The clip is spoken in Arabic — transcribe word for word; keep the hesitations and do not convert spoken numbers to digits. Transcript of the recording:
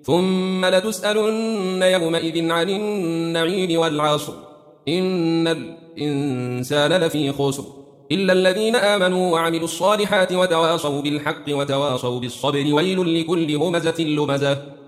ثم لتسألن يومئذ عن النعيم والعصر إن الإنسان لفي خسر إلا الذين آمنوا وعملوا الصالحات وتواصوا بالحق وتواصوا بالصبر ويل لكل همزة لمزة